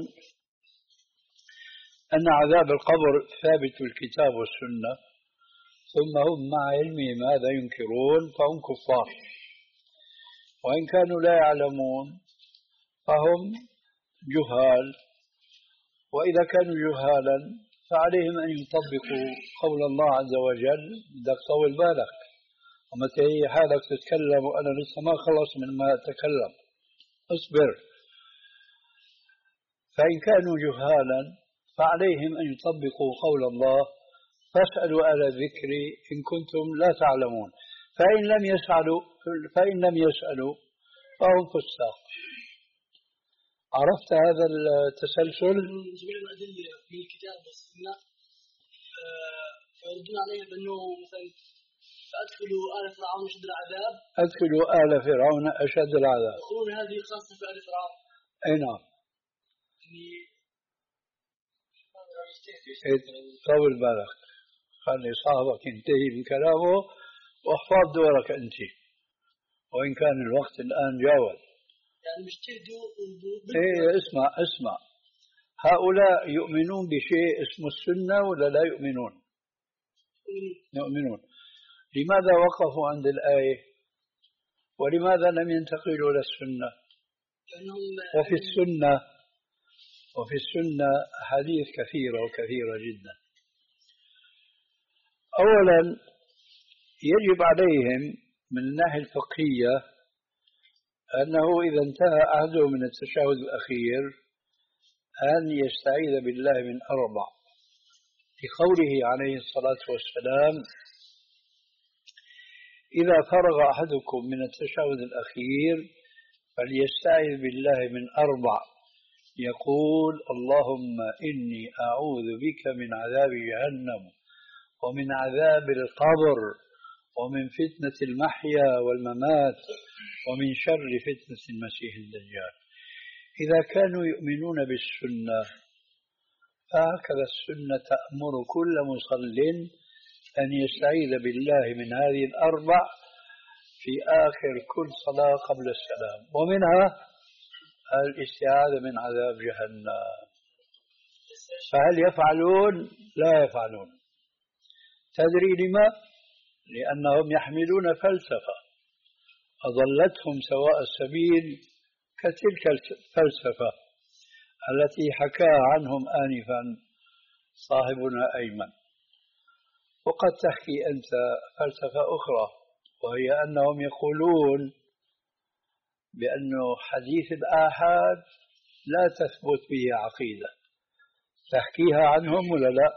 أن عذاب القبر ثابت في الكتاب والسنة ثم هم مع علمهم هذا ينكرون فهم كفار. وإن كانوا لا يعلمون فهم جهال. وإذا كانوا جهالا فعليهم أن يطبقوا قول الله عز وجل. بدك طول بالك ومتى هي حالك تتكلم وأنا لسه ما خلص من ما أتكلم اصبر. فإن كانوا جهالا فعليهم أن يطبقوا قول الله فاسألوا أهل الذكر إن كنتم لا تعلمون. فإن لم يسألوا فإن لم يسألوا فهم فساق. عرفت هذا التسلسل؟ جميع الأدلة في الكتاب والسنة فيردون عليه بأنه مثلا فأدخلوا آل فرعون أشد العذاب. أدخلوا آل فرعون أشد العذاب. يقولون هذه خاصة في آل فرعون. أي نعم. طول بالك، خلي صاحبك ينتهي من كلامه واحفظ دورك أنت، وإن كان الوقت الآن جاوز. يعني مجتهدوا. إيه اسمع اسمع، هؤلاء يؤمنون بشيء اسمه السنة ولا لا يؤمنون؟ يؤمنون. لماذا وقفوا عند الآية؟ ولماذا لم ينتقلوا إلى السنة؟ وفي السنة وفي السنة أحاديث كثيرة وكثيرة جدا. أولا يجب عليهم من الناحية الفقهية أنه إذا انتهى أحدهم من التشهد الأخير أن يستعيذ بالله من أربع، لقوله عليه الصلاة والسلام: إذا فرغ أحدكم من التشهد الأخير فليستعيذ بالله من أربع، يقول: اللهم إني أعوذ بك من عذاب جهنم ومن عذاب القبر ومن فتنة المحيا والممات ومن شر فتنة المسيح الدجال. إذا كانوا يؤمنون بالسنة فهكذا السنة تأمر كل مصل أن يستعيذ بالله من هذه الأربع في آخر كل صلاة قبل السلام، ومنها الاستعاذة من عذاب جهنم. فهل يفعلون؟ لا يفعلون. تدري لما؟ لأنهم يحملون فلسفة أضلتهم سواء السبيل كتلك الفلسفة التي حكاها عنهم آنفا صاحبنا أيمن. وقد تحكي أنت فلسفة أخرى، وهي أنهم يقولون بأن حديث الآحاد لا تثبت به عقيدة. تحكيها عنهم ولا لا؟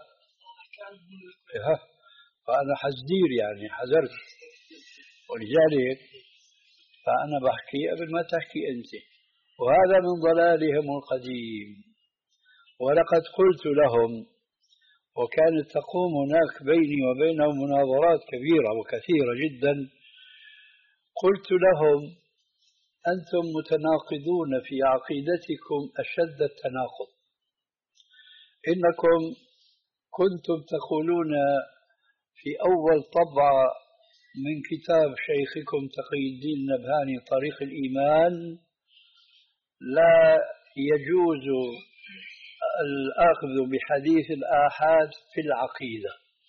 فأنا حزدير يعني حذرت، ولذلك فأنا بحكي قبل ما تحكي أنت، وهذا من ضلالهم القديم. ولقد قلت لهم، وكانت تقوم هناك بيني وبينهم مناظرات كبيرة وكثيرة جدا، قلت لهم: أنتم متناقضون في عقيدتكم أشد التناقض. إنكم كنتم تقولون في أول طبعة من كتاب شيخكم تقي الدين النبهاني طريق الإيمان: لا يجوز الأخذ بحديث الآحاد في العقيدة.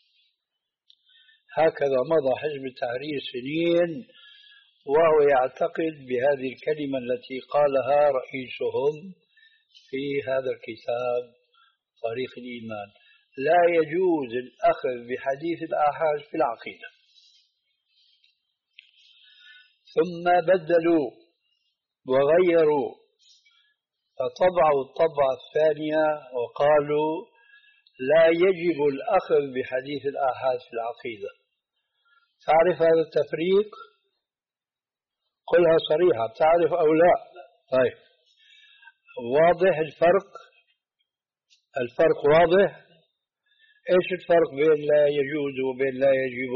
هكذا مضى حزب التحرير سنين وهو يعتقد بهذه الكلمة التي قالها رئيسهم في هذا الكتاب طريق الإيمان: لا يجوز الأخذ بحديث الآحاد في العقيدة. ثم بدلوا وغيروا فطبعوا الطبعة الثانية وقالوا: لا يجب الأخذ بحديث الآحاد في العقيدة. تعرف هذا التفريق؟ قلها صريحة، تعرف أو لا؟ طيب، واضح الفرق؟ الفرق واضح؟ إيش الفرق بين لا يجوز وبين لا يجب؟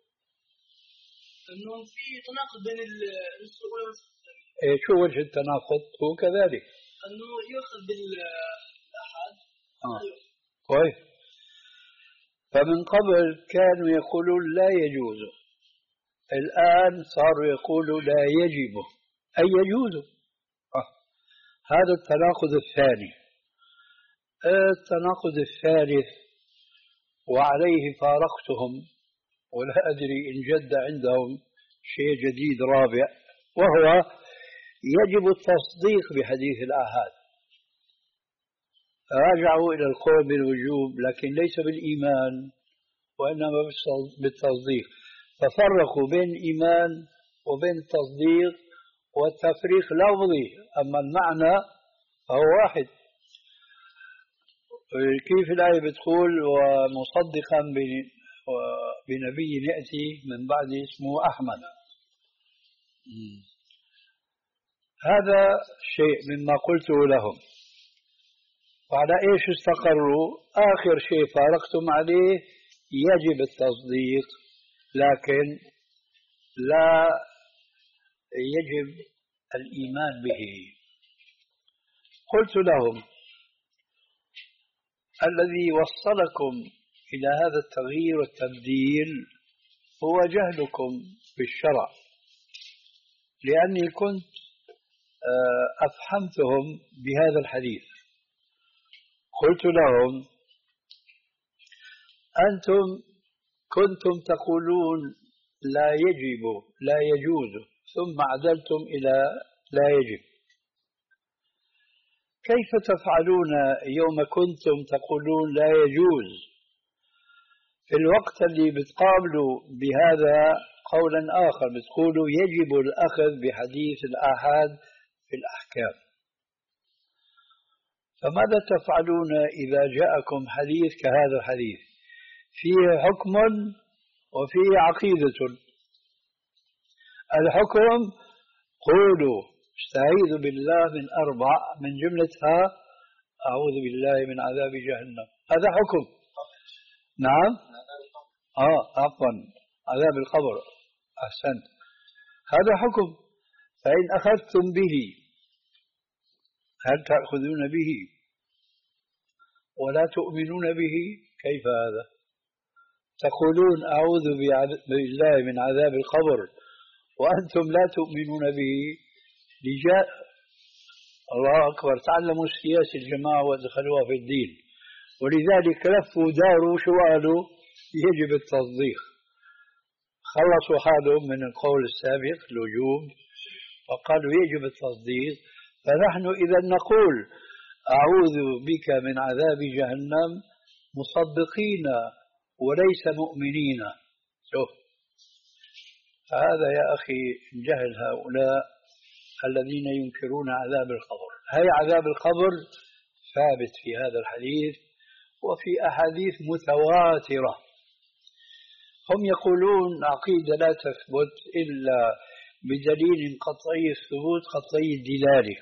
أنه في تناقض بين النص الأولى والنص الثانية. إيه شو وجه التناقض؟ هو كذلك. أنه يؤخذ بالآحاد. آه. كويس. فمن قبل كانوا يقولون لا يجوز، الآن صاروا يقولوا لا يجب أي يجوز. آه. هذا التناقض الثاني. التناقض الثالث وعليه فارقتهم، ولا أدري إن جد عندهم شيء جديد رابع، وهو يجب التصديق بحديث الآحاد. راجعوا إلى القول بالوجوب لكن ليس بالإيمان وإنما بالتصديق، ففرقوا بين الإيمان وبين التصديق، والتفريق لفظي أما المعنى فهو واحد. كيف الآية بتقول: ومصدقا وبنبي يأتي من بعد اسمه أحمد. هذا شيء مما قلته لهم. وعلى إيش استقروا؟ آخر شيء فارقتم عليه يجب التصديق، لكن لا يجب الإيمان به. قلت لهم الذي وصلكم إلى هذا التغيير والتبديل هو جهلكم بالشرع، لأني كنت أفهمتهم بهذا الحديث. قلت لهم أنتم كنتم تقولون لا يجب لا يجوز، ثم عدلتم إلى لا يجب. كيف تفعلون يوم كنتم تقولون لا يجوز في الوقت اللي بتقابلوا بهذا قولا آخر، بتقولوا يجب الأخذ بحديث الآحاد في الأحكام؟ فماذا تفعلون إذا جاءكم حديث كهذا الحديث فيه حكم وفيه عقيدة؟ الحكم قولوا استعيذ بالله من أربع، من جملتها أعوذ بالله من عذاب جهنم، هذا حكم. نعم آه عفوا عذاب القبر، أحسنت، هذا حكم. فإن أخذتم به هل تأخذون به ولا تؤمنون به؟ كيف هذا؟ تقولون أعوذ بالله من عذاب القبر وأنتم لا تؤمنون به. لجاء الله أكبر، تعلموا السياسة الجماعة ودخلوها في الدين، ولذلك لفوا داروا شو قالوا؟ يجب التصديق. خلصوا حالهم من القول السابق الوجوب وقالوا يجب التصديق. فنحن إذا نقول أعوذ بك من عذاب جهنم مصدقين وليس مؤمنين. شوف هذا يا أخي جهل هؤلاء الذين ينكرون عذاب القبر. هي عذاب القبر ثابت في هذا الحديث وفي أحاديث متواترة. هم يقولون عقيدة لا تثبت إلا بدليل قطعي الثبوت قطعي الدلالة،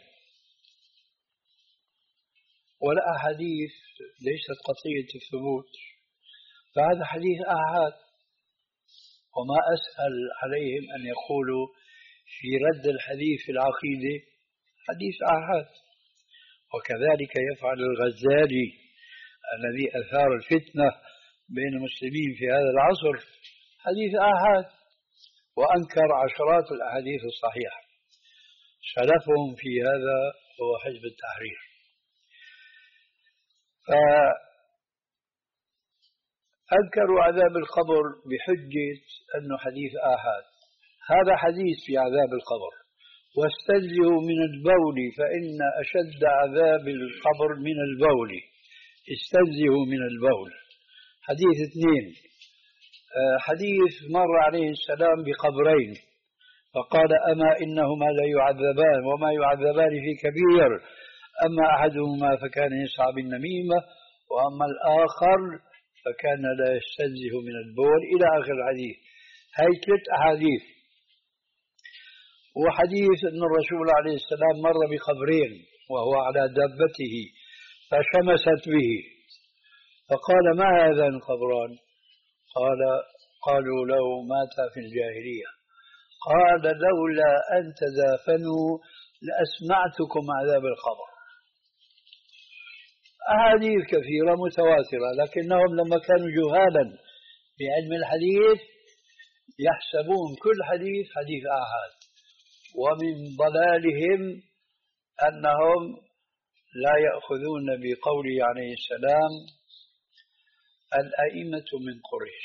ولا أحاديث ليست قطعية الثبوت، فهذا حديث آحاد. وما أسهل عليهم أن يقولوا في رد الحديث في العقيدة حديث آحاد. وكذلك يفعل الغزالي الذي أثار الفتنة بين المسلمين في هذا العصر، حديث آحاد، وأنكر عشرات الأحاديث الصحيحة. سلفهم في هذا هو حزب التحرير. فأنكروا عذاب القبر بحجة أنه حديث آحاد. هذا حديث في عذاب القبر. واستنزهوا من البول فإن أشد عذاب القبر من البول. استنزهوا من البول. حديث اثنين، حديث مر عليه السلام بقبرين فقال أما إنهما لا يعذبان وما يعذبان في كبير، أما أحدهما فكان يسعى بالنميمة وأما الآخر فكان لا يستنزه من البول إلى آخر الحديث. هاي ثلاث أحاديث. وحديث أن الرسول عليه السلام مر بقبرين وهو على دابته فشمست به فقال ما هذان القبران؟ قال قالوا له مات في الجاهلية. قال لولا أن تدافنوا لأسمعتكم عذاب القبر. أحاديث كثيرة متواترة، لكنهم لما كانوا جهالا بعلم الحديث يحسبون كل حديث حديث آحاد. ومن ضلالهم أنهم لا يأخذون بقوله عليه السلام الأئمة من قريش،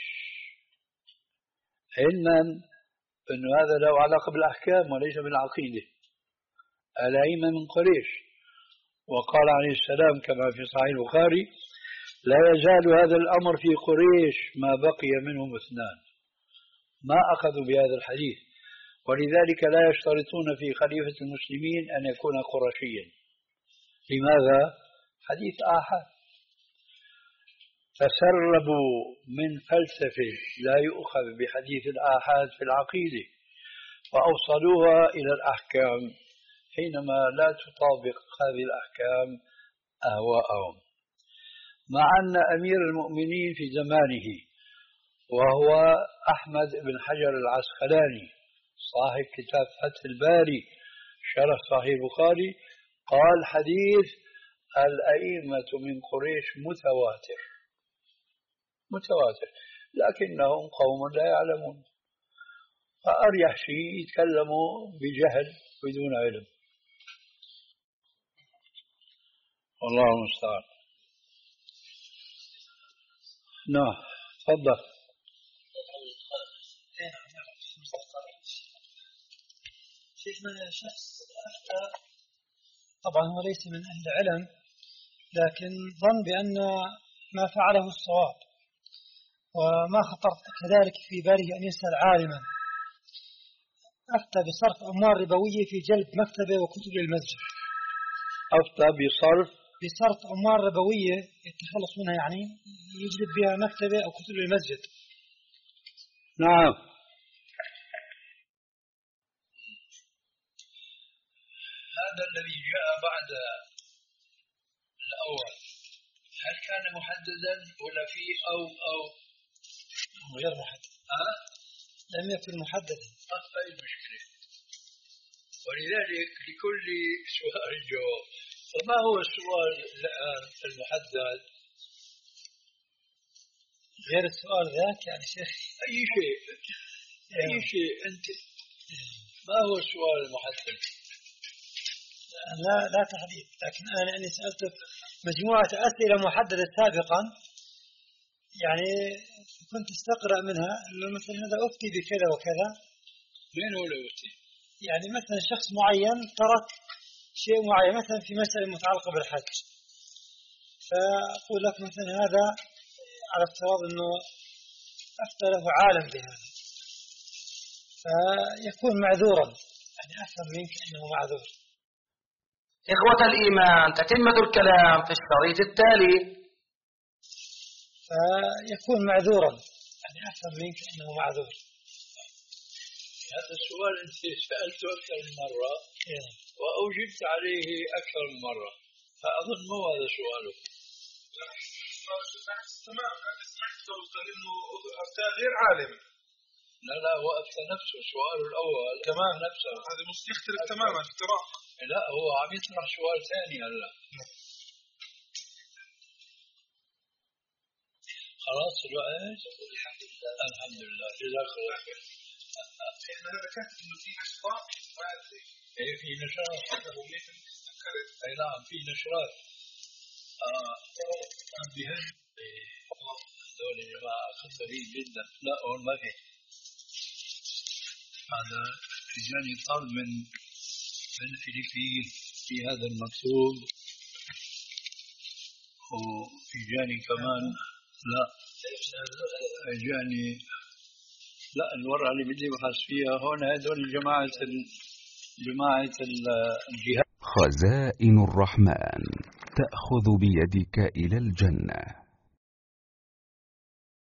علما أن هذا له علاقة بالأحكام وليس بالعقيدة. الأئمة من قريش. وقال عليه السلام كما في صحيح البخاري لا يزال هذا الأمر في قريش ما بقي منهم اثنان. ما أخذوا بهذا الحديث، ولذلك لا يشترطون في خليفة المسلمين أن يكون قرشيا. لماذا؟ حديث آحاد. تسربوا من فلسفة لا يؤخذ بحديث الآحاد في العقيدة وأوصلوها إلى الأحكام حينما لا تطابق هذه الأحكام أهواءهم. مع أن أمير المؤمنين في زمانه وهو أحمد بن حجر العسقلاني صاحب كتاب فتح الباري شرح صحيح البخاري قال حديث الأئمة من قريش متواتر متواتر لكنهم قوم لا يعلمون، فأريح شيء يتكلموا بجهل بدون علم. والله المستعان. نعم تفضل. شيخنا شخص أفتى طبعا هو ليس من أهل العلم لكن ظن بأن ما فعله الصواب وما خطر كذلك في باله أن يسأل عالما، أفتى بصرف أموال ربوية في جلب مكتبة وكتب للمسجد. أفتى بصرف بصرف أموال ربوية يتخلص منها يعني يجلب بها مكتبة أو كتب للمسجد. نعم. هذا الذي جاء بعد الأول هل كان محددا ولا في أو أو غير محدد؟ أه؟ لم يكن محددا. أخطأ المشكلة، ولذلك لكل سؤال جواب. فما هو السؤال الآن المحدد؟ غير السؤال ذاك يعني شيخ أي شيء أي شيء أنت ما هو السؤال المحدد؟ لا لا تحديد، لكن أنا لأني سألتك مجموعة أسئلة محددة سابقا يعني كنت استقرأ منها إنه مثلا هذا أفتي بكذا وكذا. وين هو الأفتي؟ يعني مثلا شخص معين ترك شيء معين مثلا في مسألة متعلقة بالحج، فأقول لك مثلا هذا على افتراض أنه أفتى له عالم بهذا فيكون معذورا، يعني أفهم منك أنه معذور. إخوة الإيمان تتمة الكلام في الشريط التالي. فيكون معذورا، يعني أفهم منك أنه معذور. هذا السؤال أنت سألته أكثر من مرة وأجبت عليه أكثر من مرة، فأظن مو هذا سؤالك. تمام سمعت قال إنه أفتى غير عالم. لا لا هو أفتى نفسه سؤاله الأول كمان نفسه هذا يختلف تماما افتراء. لا هو عم يطرح سؤال ثاني هلا. خلاص الوقت الحمد لله الحمد لله جزاك الله خير. هذا كاتب إنه في أشخاص ما أدري. إيه في نشرات. أي نعم في نشرات. آه بهم هذول الجماعة خطرين جدا. لا هون ما في. هذا جاني طلب من من الفلبين في هذا المكتوب وفي جاني كمان لا جاني لا الورقة اللي بدي بحث فيها هون هذول جماعة جماعة الجهاد. خزائن الرحمن تأخذ بيدك إلى الجنة.